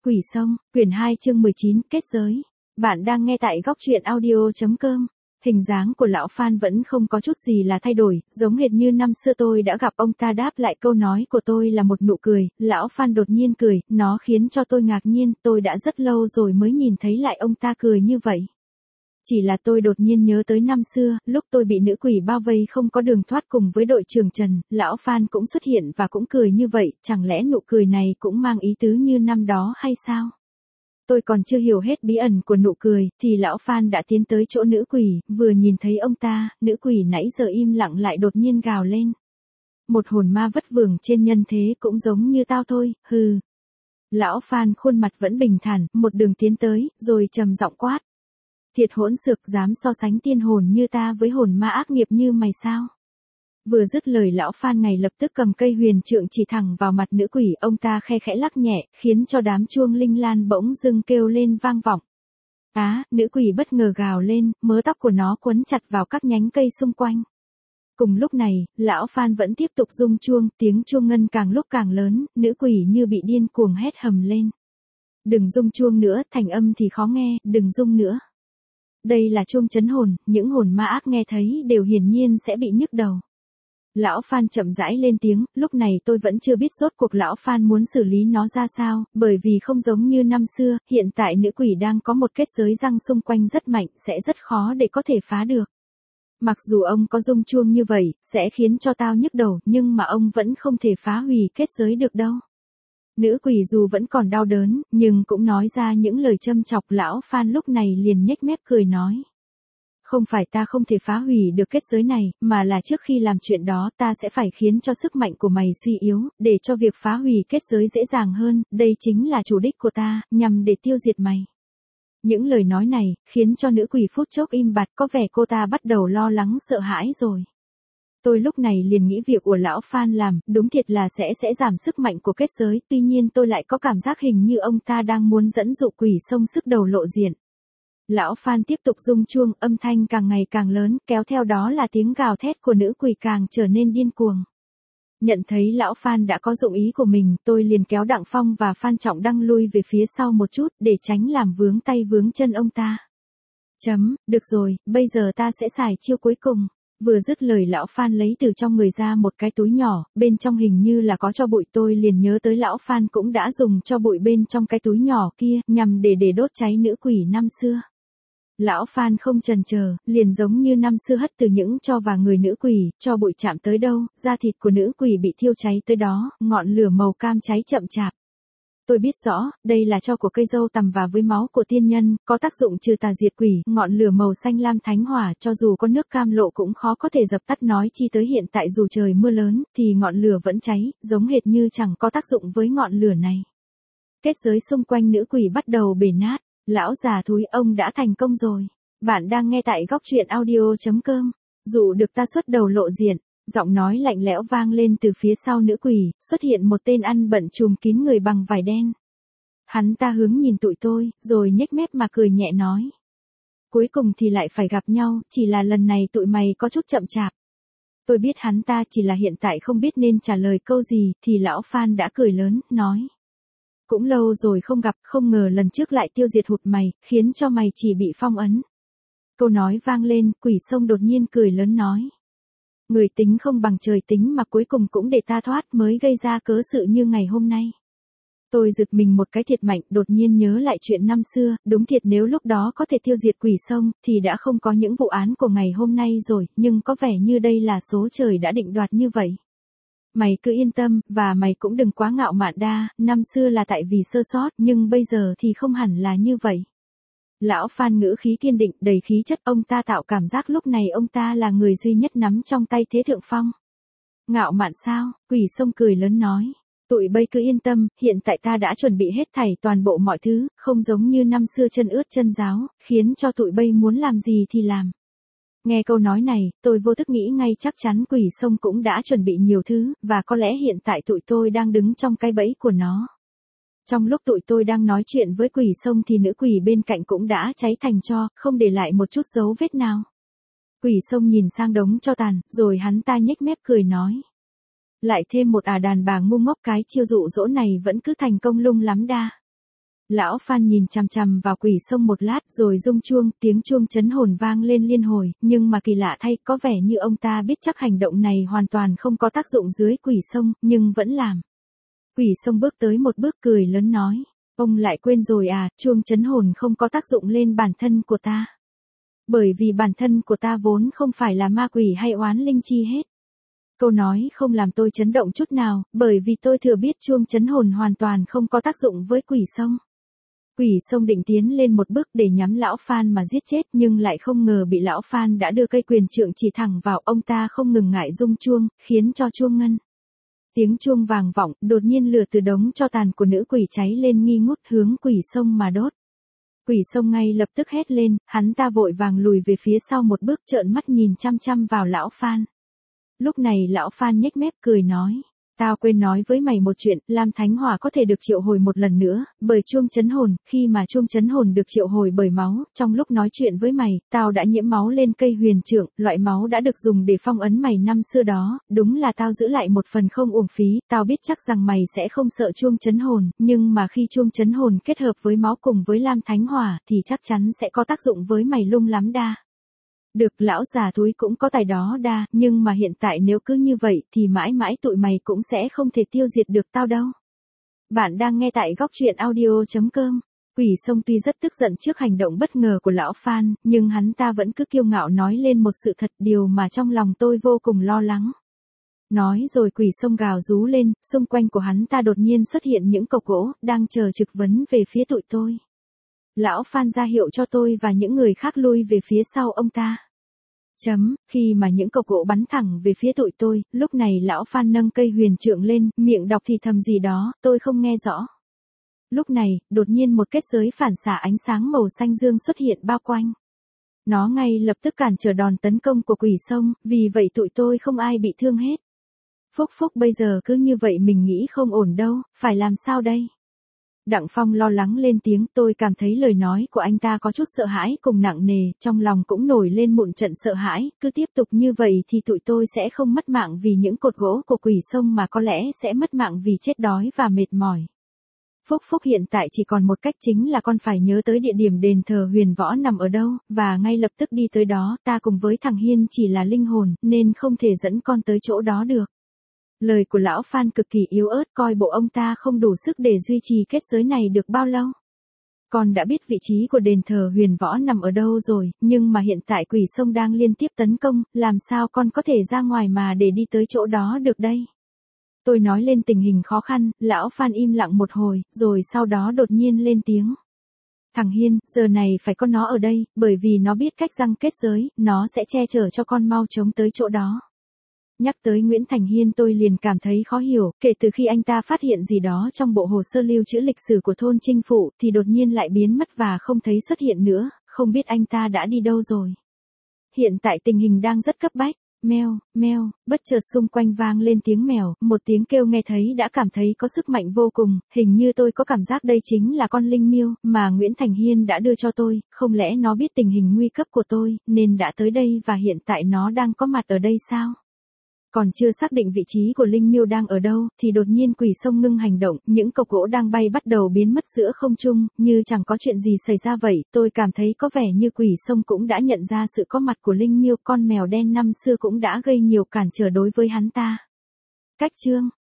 Quỷ Sông, quyển 2 chương 19, kết giới. Bạn đang nghe tại góc truyện audio.com. Hình dáng của lão Phan vẫn không có chút gì là thay đổi, giống hệt như năm xưa tôi đã gặp ông ta. Đáp lại câu nói của tôi là một nụ cười. Lão Phan đột nhiên cười, nó khiến cho tôi ngạc nhiên, tôi đã rất lâu rồi mới nhìn thấy lại ông ta cười như vậy. Chỉ là tôi đột nhiên nhớ tới năm xưa, lúc tôi bị nữ quỷ bao vây không có đường thoát cùng với đội trưởng Trần, lão Phan cũng xuất hiện và cũng cười như vậy, chẳng lẽ nụ cười này cũng mang ý tứ như năm đó hay sao? Tôi còn chưa hiểu hết bí ẩn của nụ cười, thì lão Phan đã tiến tới chỗ nữ quỷ, vừa nhìn thấy ông ta, nữ quỷ nãy giờ im lặng lại đột nhiên gào lên. Một hồn ma vất vưởng trên nhân thế cũng giống như tao thôi, hừ. Lão Phan khuôn mặt vẫn bình thản, một đường tiến tới, rồi trầm giọng quát. Thiệt hỗn xược, dám so sánh tiên hồn như ta với hồn ma ác nghiệp như mày sao? Vừa dứt lời lão Phan ngay lập tức cầm cây huyền trượng chỉ thẳng vào mặt nữ quỷ, ông ta khe khẽ lắc nhẹ, khiến cho đám chuông linh lan bỗng dưng kêu lên vang vọng. Nữ quỷ bất ngờ gào lên, mớ tóc của nó quấn chặt vào các nhánh cây xung quanh. Cùng lúc này, lão Phan vẫn tiếp tục rung chuông, tiếng chuông ngân càng lúc càng lớn, nữ quỷ như bị điên cuồng hét hầm lên. Đừng rung chuông nữa, thành âm thì khó nghe, đừng rung nữa. Đây là chuông trấn hồn, những hồn ma ác nghe thấy đều hiển nhiên sẽ bị nhức đầu. Lão Phan chậm rãi lên tiếng, lúc này tôi vẫn chưa biết rốt cuộc lão Phan muốn xử lý nó ra sao, bởi vì không giống như năm xưa, hiện tại nữ quỷ đang có một kết giới răng xung quanh rất mạnh, sẽ rất khó để có thể phá được. Mặc dù ông có rung chuông như vậy, sẽ khiến cho tao nhức đầu, nhưng mà ông vẫn không thể phá hủy kết giới được đâu. Nữ quỷ dù vẫn còn đau đớn, nhưng cũng nói ra những lời châm chọc. Lão Phan lúc này liền nhếch mép cười nói. Không phải ta không thể phá hủy được kết giới này, mà là trước khi làm chuyện đó ta sẽ phải khiến cho sức mạnh của mày suy yếu, để cho việc phá hủy kết giới dễ dàng hơn, đây chính là chủ đích của ta, nhằm để tiêu diệt mày. Những lời nói này, khiến cho nữ quỷ phút chốc im bặt, có vẻ cô ta bắt đầu lo lắng sợ hãi rồi. Tôi lúc này liền nghĩ việc của lão Phan làm, đúng thiệt là sẽ giảm sức mạnh của kết giới, tuy nhiên tôi lại có cảm giác hình như ông ta đang muốn dẫn dụ Quỷ Sông sức đầu lộ diện. Lão Phan tiếp tục rung chuông, âm thanh càng ngày càng lớn, kéo theo đó là tiếng gào thét của nữ quỷ càng trở nên điên cuồng. Nhận thấy lão Phan đã có dụng ý của mình, tôi liền kéo Đặng Phong và Phan Trọng Đăng lui về phía sau một chút, để tránh làm vướng tay vướng chân ông ta. Được rồi, bây giờ ta sẽ xài chiêu cuối cùng. Vừa dứt lời lão Phan lấy từ trong người ra một cái túi nhỏ, bên trong hình như là có tro bụi. Tôi liền nhớ tới lão Phan cũng đã dùng tro bụi bên trong cái túi nhỏ kia, nhằm để đốt cháy nữ quỷ năm xưa. Lão Phan không chần chờ, liền giống như năm xưa hất từ những tro vào người nữ quỷ, tro bụi chạm tới đâu, da thịt của nữ quỷ bị thiêu cháy tới đó, ngọn lửa màu cam cháy chậm chạp. Tôi biết rõ, đây là tro của cây dâu tằm và với máu của tiên nhân, có tác dụng trừ tà diệt quỷ, ngọn lửa màu xanh lam thánh hỏa, cho dù có nước cam lộ cũng khó có thể dập tắt, nói chi tới hiện tại dù trời mưa lớn, thì ngọn lửa vẫn cháy, giống hệt như chẳng có tác dụng với ngọn lửa này. Kết giới xung quanh nữ quỷ bắt đầu bể nát. Lão già thúi, ông đã thành công rồi. Bạn đang nghe tại góc truyện audio.com. Dụ được ta xuất đầu lộ diện. Giọng nói lạnh lẽo vang lên từ phía sau nữ quỷ, xuất hiện một tên ăn bận trùm kín người bằng vải đen. Hắn ta hướng nhìn tụi tôi, rồi nhếch mép mà cười nhẹ nói. Cuối cùng thì lại phải gặp nhau, chỉ là lần này tụi mày có chút chậm chạp. Tôi biết hắn ta chỉ là hiện tại không biết nên trả lời câu gì, thì lão Phan đã cười lớn, nói. Cũng lâu rồi không gặp, không ngờ lần trước lại tiêu diệt hụt mày, khiến cho mày chỉ bị phong ấn. Câu nói vang lên, Quỷ Sông đột nhiên cười lớn nói. Người tính không bằng trời tính mà cuối cùng cũng để ta thoát mới gây ra cớ sự như ngày hôm nay. Tôi giật mình một cái thiệt mạnh, đột nhiên nhớ lại chuyện năm xưa, đúng thiệt nếu lúc đó có thể tiêu diệt Quỷ Sông, thì đã không có những vụ án của ngày hôm nay rồi, nhưng có vẻ như đây là số trời đã định đoạt như vậy. Mày cứ yên tâm, và mày cũng đừng quá ngạo mạn đa, năm xưa là tại vì sơ sót, nhưng bây giờ thì không hẳn là như vậy. Lão Phan ngữ khí kiên định, đầy khí chất, ông ta tạo cảm giác lúc này ông ta là người duy nhất nắm trong tay thế thượng phong. Ngạo mạn sao? Quỷ Sông cười lớn nói. Tụi bây cứ yên tâm, hiện tại ta đã chuẩn bị hết thảy toàn bộ mọi thứ, không giống như năm xưa chân ướt chân ráo, khiến cho tụi bây muốn làm gì thì làm. Nghe câu nói này, tôi vô thức nghĩ ngay chắc chắn Quỷ Sông cũng đã chuẩn bị nhiều thứ, và có lẽ hiện tại tụi tôi đang đứng trong cái bẫy của nó. Trong lúc tụi tôi đang nói chuyện với Quỷ Sông thì nữ quỷ bên cạnh cũng đã cháy thành tro, không để lại một chút dấu vết nào. Quỷ Sông nhìn sang đống tro tàn, rồi hắn ta nhếch mép cười nói. Lại thêm một đàn bà ngu ngốc, cái chiêu dụ dỗ này vẫn cứ thành công lung lắm đa. Lão Phan nhìn chằm chằm vào quỷ sông một lát rồi rung chuông, tiếng chuông trấn hồn vang lên liên hồi, nhưng mà kỳ lạ thay, có vẻ như ông ta biết chắc hành động này hoàn toàn không có tác dụng dưới quỷ sông, nhưng vẫn làm. Quỷ sông bước tới một bước cười lớn nói, ông lại quên rồi à, chuông trấn hồn không có tác dụng lên bản thân của ta. Bởi vì bản thân của ta vốn không phải là ma quỷ hay oán linh chi hết. Câu nói không làm tôi chấn động chút nào, bởi vì tôi thừa biết chuông trấn hồn hoàn toàn không có tác dụng với quỷ sông. Quỷ sông định tiến lên một bước để nhắm lão Phan mà giết chết, nhưng lại không ngờ bị lão Phan đã đưa cây quyền trượng chỉ thẳng vào. Ông ta không ngừng ngại rung chuông, khiến cho chuông ngân. Tiếng chuông vàng vọng, đột nhiên lửa từ đống tro tàn của nữ quỷ cháy lên nghi ngút hướng quỷ sông mà đốt. Quỷ sông ngay lập tức hét lên, hắn ta vội vàng lùi về phía sau một bước, trợn mắt nhìn chăm chăm vào lão Phan. Lúc này lão Phan nhếch mép cười nói, tao quên nói với mày một chuyện, Lam Thánh Hỏa có thể được triệu hồi một lần nữa, bởi chuông trấn hồn, khi mà chuông trấn hồn được triệu hồi bởi máu, trong lúc nói chuyện với mày, tao đã nhiễm máu lên cây huyền trượng, loại máu đã được dùng để phong ấn mày năm xưa đó, đúng là tao giữ lại một phần không uổng phí, tao biết chắc rằng mày sẽ không sợ chuông trấn hồn, nhưng mà khi chuông trấn hồn kết hợp với máu cùng với Lam Thánh Hỏa thì chắc chắn sẽ có tác dụng với mày lung lắm đa. Được, lão già thúi cũng có tài đó đa, nhưng mà hiện tại nếu cứ như vậy thì mãi mãi tụi mày cũng sẽ không thể tiêu diệt được tao đâu. Bạn đang nghe tại góc truyện audio.com. Quỷ sông tuy rất tức giận trước hành động bất ngờ của lão Phan, nhưng hắn ta vẫn cứ kiêu ngạo nói lên một sự thật, điều mà trong lòng tôi vô cùng lo lắng. Nói rồi quỷ sông gào rú lên, xung quanh của hắn ta đột nhiên xuất hiện những cọc gỗ, đang chờ trực vấn về phía tụi tôi. Lão Phan ra hiệu cho tôi và những người khác lui về phía sau ông ta. Khi mà những cọc gỗ bắn thẳng về phía tụi tôi, lúc này lão Phan nâng cây huyền trượng lên, miệng đọc thì thầm gì đó, tôi không nghe rõ. Lúc này, đột nhiên một kết giới phản xạ ánh sáng màu xanh dương xuất hiện bao quanh. Nó ngay lập tức cản trở đòn tấn công của quỷ sông, vì vậy tụi tôi không ai bị thương hết. Phúc bây giờ cứ như vậy mình nghĩ không ổn đâu, phải làm sao đây? Đặng Phong lo lắng lên tiếng, tôi cảm thấy lời nói của anh ta có chút sợ hãi cùng nặng nề, trong lòng cũng nổi lên một trận sợ hãi, cứ tiếp tục như vậy thì tụi tôi sẽ không mất mạng vì những cột gỗ của quỷ sông mà có lẽ sẽ mất mạng vì chết đói và mệt mỏi. Phúc hiện tại chỉ còn một cách, chính là con phải nhớ tới địa điểm đền thờ Huyền Võ nằm ở đâu, và ngay lập tức đi tới đó. Ta cùng với thằng Hiên chỉ là linh hồn, nên không thể dẫn con tới chỗ đó được. Lời của lão Phan cực kỳ yếu ớt, coi bộ ông ta không đủ sức để duy trì kết giới này được bao lâu. Con đã biết vị trí của đền thờ Huyền Võ nằm ở đâu rồi, nhưng mà hiện tại quỷ sông đang liên tiếp tấn công, làm sao con có thể ra ngoài mà để đi tới chỗ đó được đây? Tôi nói lên tình hình khó khăn, lão Phan im lặng một hồi, rồi sau đó đột nhiên lên tiếng. Thằng Hiên, giờ này phải có nó ở đây, bởi vì nó biết cách giăng kết giới, nó sẽ che chở cho con mau chóng tới chỗ đó. Nhắc tới Nguyễn Thành Hiên tôi liền cảm thấy khó hiểu, kể từ khi anh ta phát hiện gì đó trong bộ hồ sơ lưu trữ lịch sử của thôn Trinh Phụ thì đột nhiên lại biến mất và không thấy xuất hiện nữa, không biết anh ta đã đi đâu rồi. Hiện tại tình hình đang rất cấp bách. Meo, bất chợt xung quanh vang lên tiếng mèo, một tiếng kêu nghe thấy đã cảm thấy có sức mạnh vô cùng, hình như tôi có cảm giác đây chính là con linh miêu mà Nguyễn Thành Hiên đã đưa cho tôi, không lẽ nó biết tình hình nguy cấp của tôi, nên đã tới đây và hiện tại nó đang có mặt ở đây sao? Còn chưa xác định vị trí của linh miêu đang ở đâu, thì đột nhiên quỷ sông ngưng hành động, những cọc gỗ đang bay bắt đầu biến mất giữa không trung, như chẳng có chuyện gì xảy ra vậy. Tôi cảm thấy có vẻ như quỷ sông cũng đã nhận ra sự có mặt của linh miêu, con mèo đen năm xưa cũng đã gây nhiều cản trở đối với hắn ta. Cách chương